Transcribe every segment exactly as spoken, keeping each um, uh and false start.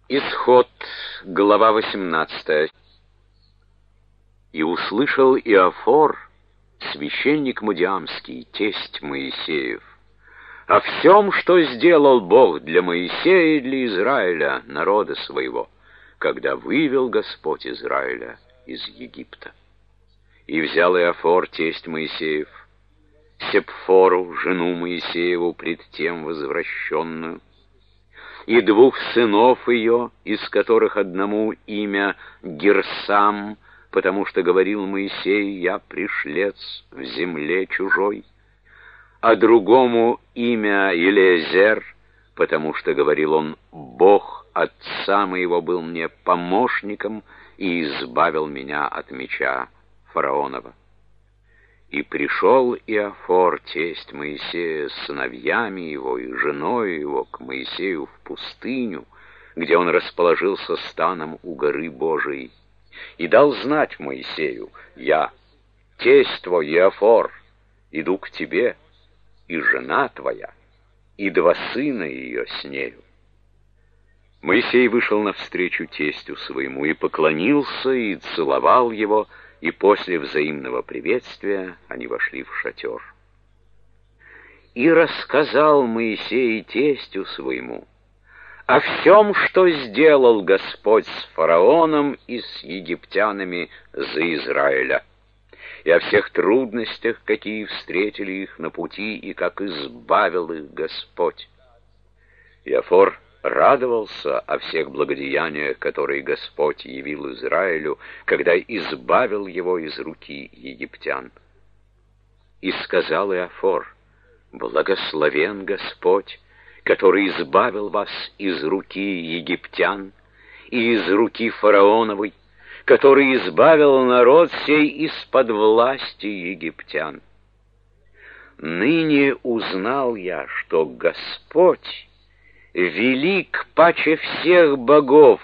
Исход, глава восемнадцатая. «И услышал Иофор, священник Мудиамский, тесть Моисеев, о всем, что сделал Бог для Моисея и для Израиля, народа своего, когда вывел Господь Израиля из Египта. И взял Иофор, тесть Моисеев, Сепфору, жену Моисееву, пред тем возвращенную, и двух сынов ее, из которых одному имя Герсам, потому что говорил Моисей: «Я пришлец в земле чужой», а другому имя Елеазер, потому что говорил он: «Бог отца моего был мне помощником и избавил меня от меча фараонова». И пришел Иофор, тесть Моисея, с сыновьями его и женой его к Моисею в пустыню, где он расположился станом у горы Божией, и дал знать Моисею: «Я, тесть твой Иофор, иду к тебе, и жена твоя, и два сына ее с нею». Моисей вышел навстречу тестю своему и поклонился, и целовал его, и после взаимного приветствия они вошли в шатер. И рассказал Моисей тестю своему о всем, что сделал Господь с фараоном и с египтянами за Израиля, и о всех трудностях, какие встретили их на пути, и как избавил их Господь. Иофор радовался о всех благодеяниях, которые Господь явил Израилю, когда избавил его из руки египтян. И сказал Иофор: «Благословен Господь, который избавил вас из руки египтян и из руки фараоновой, который избавил народ сей из-под власти египтян. Ныне узнал я, что Господь велик паче всех богов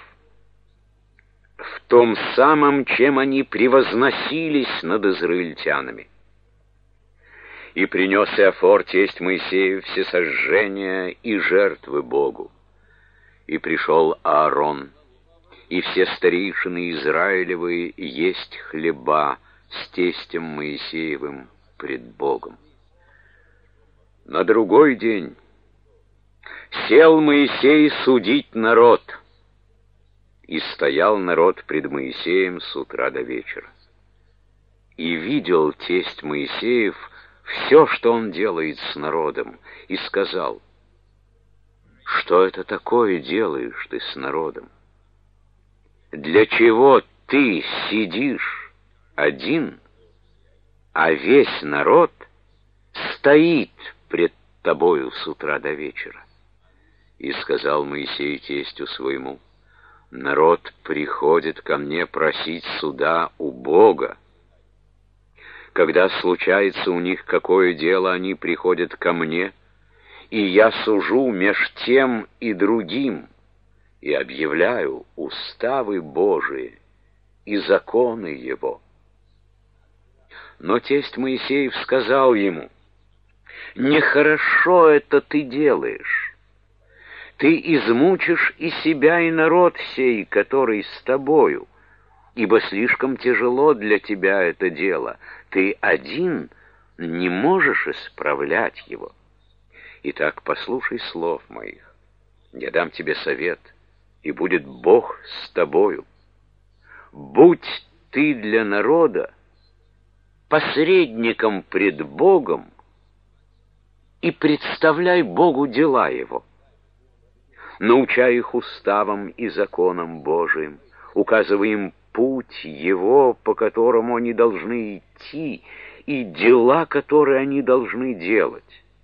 в том самом, чем они превозносились над израильтянами». И принес Иофор, тесть Моисею, всесожжения и жертвы Богу. И пришел Аарон и все старейшины Израилевы есть хлеба с тестем Моисеевым пред Богом. На другой день сел Моисей судить народ, и стоял народ пред Моисеем с утра до вечера. И видел тесть Моисеев все, что он делает с народом, и сказал: «Что это такое делаешь ты с народом? Для чего ты сидишь один, а весь народ стоит пред тобою с утра до вечера?» И сказал Моисей тестю своему: «Народ приходит ко мне просить суда у Бога. Когда случается у них какое дело, они приходят ко мне, и я сужу меж тем и другим, и объявляю уставы Божии и законы Его». Но тесть Моисеев сказал ему: «Нехорошо это ты делаешь. Ты измучишь и себя, и народ сей, который с тобою, ибо слишком тяжело для тебя это дело. Ты один не можешь исправлять его. Итак, послушай слов моих. Я дам тебе совет, и будет Бог с тобою. Будь ты для народа посредником пред Богом и представляй Богу дела его. Научай их уставам и законам Божиим, указывай им путь Его, по которому они должны идти, и дела, которые они должны делать.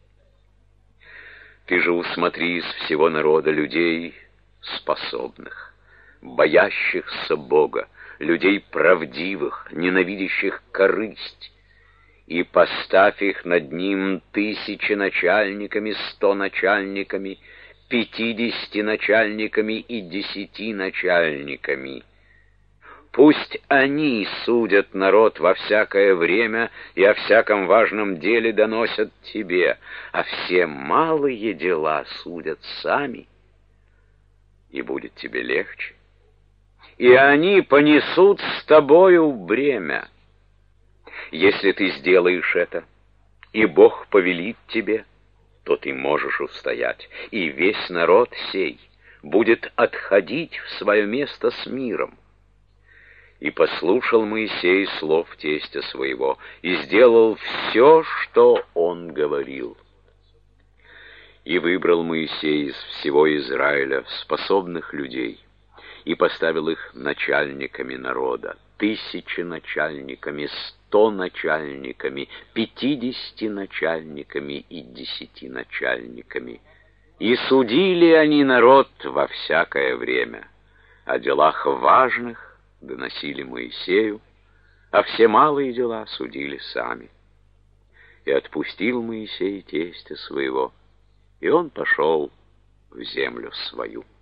Ты же усмотри из всего народа людей способных, боящихся Бога, людей правдивых, ненавидящих корысть, и поставь их над ним тысячи начальниками, сто начальниками, пятидесяти начальниками и десяти начальниками. Пусть они судят народ во всякое время и о всяком важном деле доносят тебе, а все малые дела судят сами. и будет тебе легче. И они понесут с тобою бремя. Если ты сделаешь это, и Бог повелит тебе, то ты можешь устоять, и весь народ сей будет отходить в свое место с миром. И послушал Моисей слов тестя своего, и сделал все, что он говорил. И выбрал Моисей из всего Израиля способных людей, и поставил их начальниками народа, тысячи начальниками, сто начальниками, пятидесяти начальниками и десяти начальниками. И судили они народ во всякое время. О делах важных доносили Моисею, а все малые дела судили сами. И отпустил Моисей тестя своего, и он пошел в землю свою.